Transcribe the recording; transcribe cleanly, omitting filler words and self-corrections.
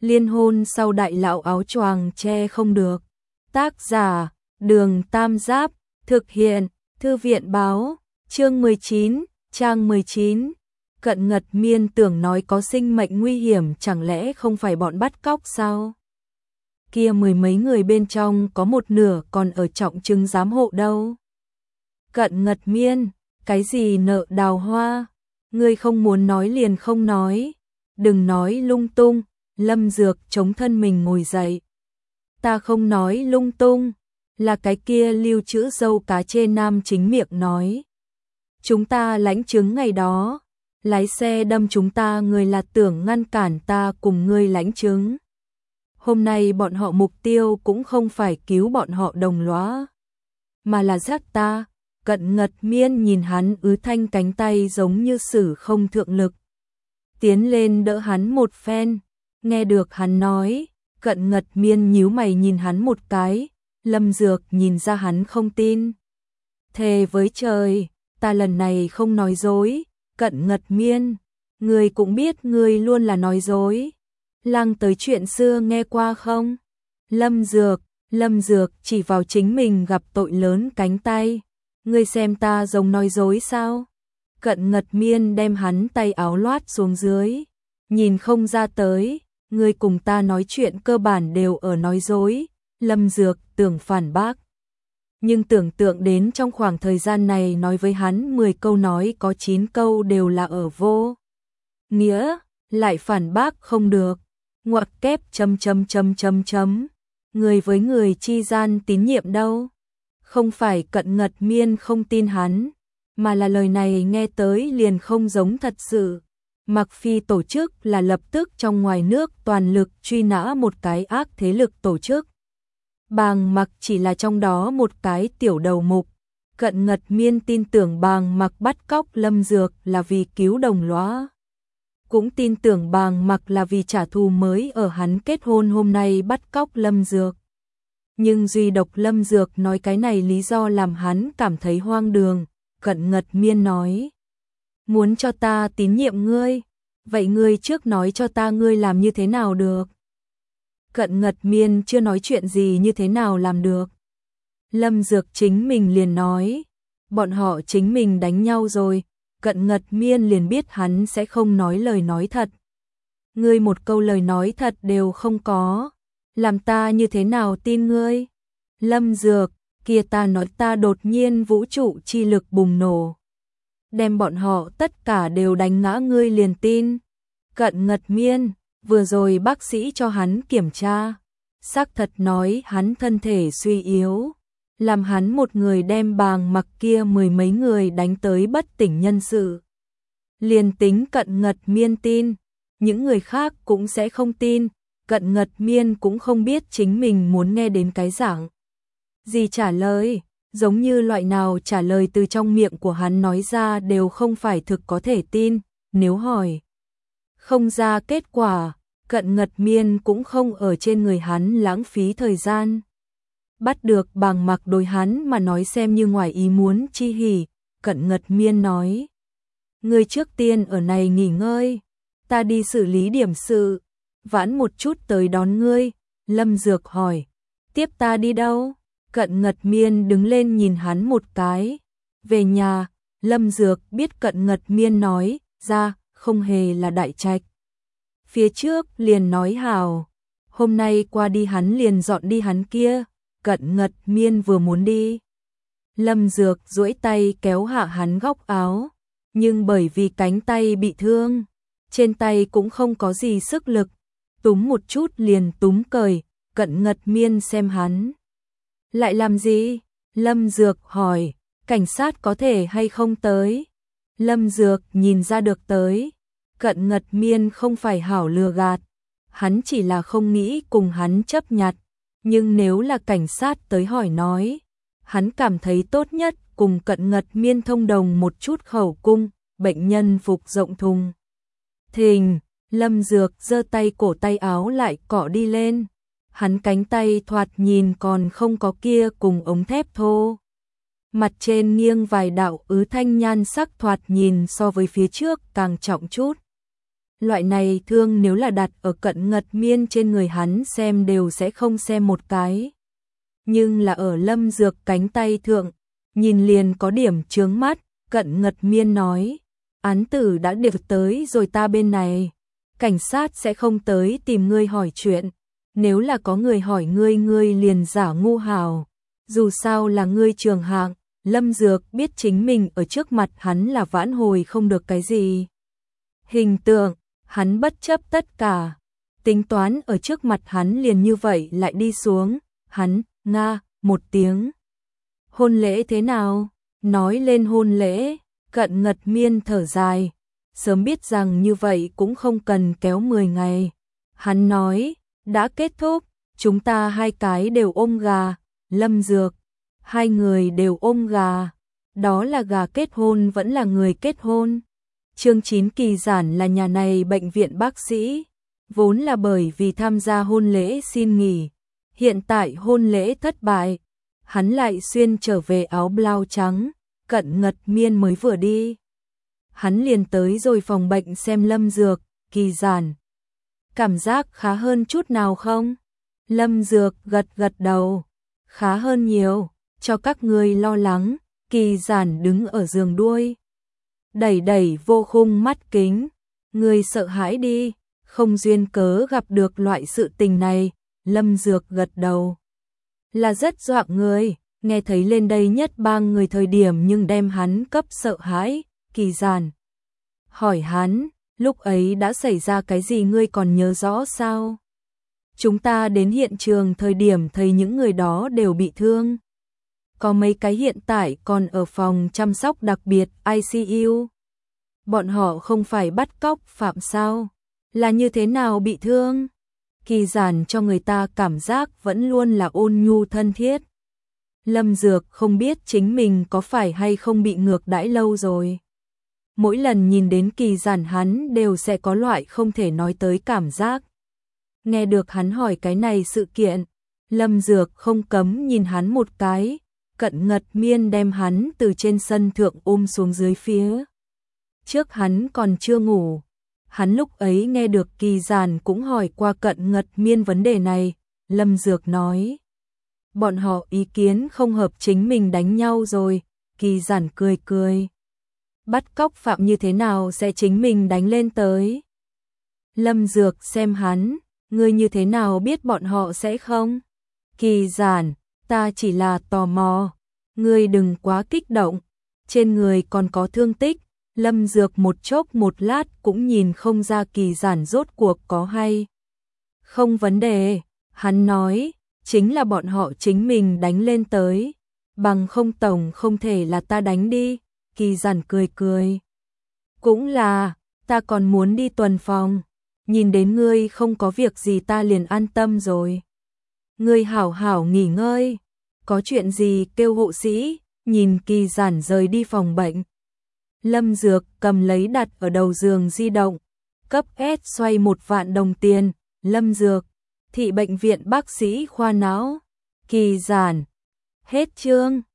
Liên hôn sau đại lão áo choàng che không được. Tác giả, Đường Tam Giáp, thực hiện, Thư viện báo, chương 19, trang 19. Cận Ngật Miên tưởng nói có sinh mệnh nguy hiểm, chẳng lẽ không phải bọn bắt cóc sao? Kia mười mấy người bên trong có một nửa còn ở trọng chứng giám hộ đâu. Cận Ngật Miên, cái gì nợ đào hoa? Ngươi không muốn nói liền không nói. Đừng nói lung tung. Lâm Dược chống thân mình ngồi dậy. Ta không nói lung tung, là cái kia lưu trữ dâu cá chê nam chính miệng nói. Chúng ta lãnh chứng ngày đó, lái xe đâm chúng ta, người là tưởng ngăn cản ta cùng ngươi lãnh chứng. Hôm nay bọn họ mục tiêu cũng không phải cứu bọn họ đồng lõa, mà là giết ta. Cận Ngật Miên nhìn hắn ứ thanh cánh tay giống như sử không thượng lực. Tiến lên đỡ hắn một phen. Nghe được hắn nói, Cận Ngật Miên nhíu mày nhìn hắn một cái. Lâm Dược nhìn ra hắn không tin. Thề với trời, ta lần này không nói dối. Cận Ngật Miên, ngươi cũng biết ngươi luôn là nói dối. Lăng tới chuyện xưa nghe qua không? Lâm Dược chỉ vào chính mình gặp tội lớn cánh tay. Ngươi xem ta giống nói dối sao? Cận Ngật Miên đem hắn tay áo loát xuống dưới. Nhìn không ra tới, ngươi cùng ta nói chuyện cơ bản đều ở nói dối. Lâm Dược tưởng phản bác. Nhưng tưởng tượng đến trong khoảng thời gian này nói với hắn 10 câu nói có 9 câu đều là ở vô nghĩa, lại phản bác không được. Ngoặc kép ... Người với người chi gian tín nhiệm đâu? Không phải Cận Ngật Miên không tin hắn, mà là lời này nghe tới liền không giống thật sự. Mặc Phi tổ chức là lập tức trong ngoài nước toàn lực truy nã một cái ác thế lực tổ chức. Bàng Mặc chỉ là trong đó một cái tiểu đầu mục. Cận Ngật Miên tin tưởng Bàng Mặc bắt cóc Lâm Dược là vì cứu đồng lõa. Cũng tin tưởng Bàng Mặc là vì trả thù mới ở hắn kết hôn hôm nay bắt cóc Lâm Dược. Nhưng duy độc Lâm Dược nói cái này lý do làm hắn cảm thấy hoang đường. Cận Ngật Miên nói, muốn cho ta tín nhiệm ngươi, vậy ngươi trước nói cho ta ngươi làm như thế nào được? Cận Ngật Miên chưa nói chuyện gì như thế nào làm được. Lâm Dược chính mình liền nói, bọn họ chính mình đánh nhau rồi. Cận Ngật Miên liền biết hắn sẽ không nói lời nói thật. Ngươi một câu lời nói thật đều không có, làm ta như thế nào tin ngươi? Lâm Dược, kia ta nói ta đột nhiên vũ trụ chi lực bùng nổ, đem bọn họ tất cả đều đánh ngã, ngươi liền tin? Cận Ngật Miên, vừa rồi bác sĩ cho hắn kiểm tra, xác thật nói hắn thân thể suy yếu, làm hắn một người đem Bàng Mặc kia mười mấy người đánh tới bất tỉnh nhân sự. Liền tính Cận Ngật Miên tin, những người khác cũng sẽ không tin. Cận Ngật Miên cũng không biết chính mình muốn nghe đến cái dạng gì trả lời, giống như loại nào trả lời từ trong miệng của hắn nói ra đều không phải thực có thể tin. Nếu hỏi không ra kết quả, Cận Ngật Miên cũng không ở trên người hắn lãng phí thời gian. Bắt được Bàng Mặc đối hắn mà nói xem như ngoài ý muốn chi hỉ. Cận Ngật Miên nói, ngươi trước tiên ở này nghỉ ngơi, ta đi xử lý điểm sự, vãn một chút tới đón ngươi. Lâm Dược hỏi, tiếp ta đi đâu? Cận Ngật Miên đứng lên nhìn hắn một cái. Về nhà. Lâm Dược biết Cận Ngật Miên nói ra không hề là đại trạch. Phía trước liền nói hào, hôm nay qua đi hắn liền dọn đi hắn kia. Cận Ngật Miên vừa muốn đi, Lâm Dược duỗi tay kéo hạ hắn góc áo, nhưng bởi vì cánh tay bị thương, trên tay cũng không có gì sức lực, túm một chút liền túm cởi. Cận Ngật Miên xem hắn lại làm gì? Lâm Dược hỏi, cảnh sát có thể hay không tới? Lâm Dược nhìn ra được tới. Cận Ngật Miên không phải hảo lừa gạt, hắn chỉ là không nghĩ cùng hắn chấp nhặt. Nhưng nếu là cảnh sát tới hỏi nói, hắn cảm thấy tốt nhất cùng Cận Ngật Miên thông đồng một chút khẩu cung, bệnh nhân phục rộng thùng thình. Lâm Dược giơ tay cổ tay áo lại cọ đi lên. Hắn cánh tay thoạt nhìn còn không có kia cùng ống thép thô. Mặt trên nghiêng vài đạo ứ thanh, nhan sắc thoạt nhìn so với phía trước càng trọng chút. Loại này thương nếu là đặt ở Cận Ngật Miên trên người hắn xem đều sẽ không xem một cái. Nhưng là ở Lâm Dược cánh tay thượng, nhìn liền có điểm chướng mắt, Cận Ngật Miên nói, án tử đã điệp tới rồi ta bên này, cảnh sát sẽ không tới tìm ngươi hỏi chuyện, nếu là có người hỏi ngươi ngươi liền giả ngu hào, dù sao là ngươi trường hạng. Lâm Dược biết chính mình ở trước mặt hắn là vãn hồi không được cái gì. Hình tượng, hắn bất chấp tất cả, tính toán ở trước mặt hắn liền như vậy lại đi xuống, hắn, nga, một tiếng. Hôn lễ thế nào? Nói lên hôn lễ, Cận Ngật Miên thở dài, sớm biết rằng như vậy cũng không cần kéo 10 ngày. Hắn nói, đã kết thúc, chúng ta hai cái đều ôm gà, Lâm Dược. Hai người đều ôm gà, đó là gà kết hôn vẫn là người kết hôn. Chương 9 Kỳ Giản là nhà này bệnh viện bác sĩ, vốn là bởi vì tham gia hôn lễ xin nghỉ, hiện tại hôn lễ thất bại, hắn lại xuyên trở về áo blau trắng, Cận Ngật Miên mới vừa đi. Hắn liền tới rồi phòng bệnh xem Lâm Dược, Kỳ Giản. Cảm giác khá hơn chút nào không? Lâm Dược gật gật đầu, khá hơn nhiều. Cho các người lo lắng, Kỳ Giản đứng ở giường đuôi. Đẩy đẩy vô khung mắt kính. Người sợ hãi đi, không duyên cớ gặp được loại sự tình này, Lâm Dược gật đầu. Là rất dọa người, nghe thấy lên đây nhất bang người thời điểm nhưng đem hắn cấp sợ hãi, Kỳ Giản. Hỏi hắn, lúc ấy đã xảy ra cái gì ngươi còn nhớ rõ sao? Chúng ta đến hiện trường thời điểm thấy những người đó đều bị thương. Có mấy cái hiện tại còn ở phòng chăm sóc đặc biệt ICU. Bọn họ không phải bắt cóc phạm sao? Là như thế nào bị thương? Kỳ Giản cho người ta cảm giác vẫn luôn là ôn nhu thân thiết. Lâm Dược không biết chính mình có phải hay không bị ngược đãi lâu rồi. Mỗi lần nhìn đến Kỳ Giản hắn đều sẽ có loại không thể nói tới cảm giác. Nghe được hắn hỏi cái này sự kiện, Lâm Dược không cấm nhìn hắn một cái. Cận Ngật Miên đem hắn từ trên sân thượng ôm xuống dưới phía. Trước hắn còn chưa ngủ. Hắn lúc ấy nghe được Kỳ Giản cũng hỏi qua Cận Ngật Miên vấn đề này. Lâm Dược nói. Bọn họ ý kiến không hợp chính mình đánh nhau rồi. Kỳ Giản cười cười. Bắt cóc phạm như thế nào sẽ chính mình đánh lên tới. Lâm Dược xem hắn. Ngươi như thế nào biết bọn họ sẽ không? Kỳ Giản. Ta chỉ là tò mò, ngươi đừng quá kích động, trên người còn có thương tích. Lâm Dược một chốc một lát cũng nhìn không ra Kỳ Giản rốt cuộc có hay không vấn đề, hắn nói, chính là bọn họ chính mình đánh lên tới, bằng không tổng không thể là ta đánh đi. Kỳ Giản cười cười, cũng là, ta còn muốn đi tuần phòng, nhìn đến ngươi không có việc gì ta liền an tâm rồi. Ngươi hảo hảo nghỉ ngơi, có chuyện gì kêu hộ sĩ. Nhìn Kỳ Giản rời đi phòng bệnh, Lâm Dược cầm lấy đặt ở đầu giường di động, cấp S xoay 1 vạn đồng tiền. Lâm Dược, thị bệnh viện bác sĩ khoa não. Kỳ Giản, hết chương.